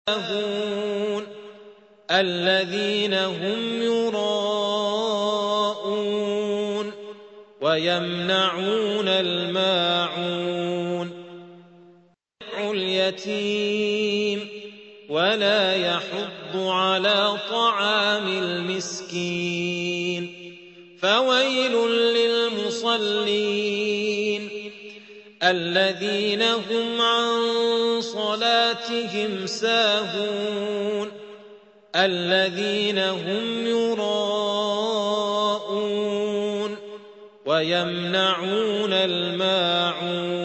الذين هم يراءون ويمنعون الماعون اليتيم ولا يحض على طعام المسكين فويل للمصلين الذين هم عن صلاتهم ساهون الذين هم يراءون ويمنعون الماعون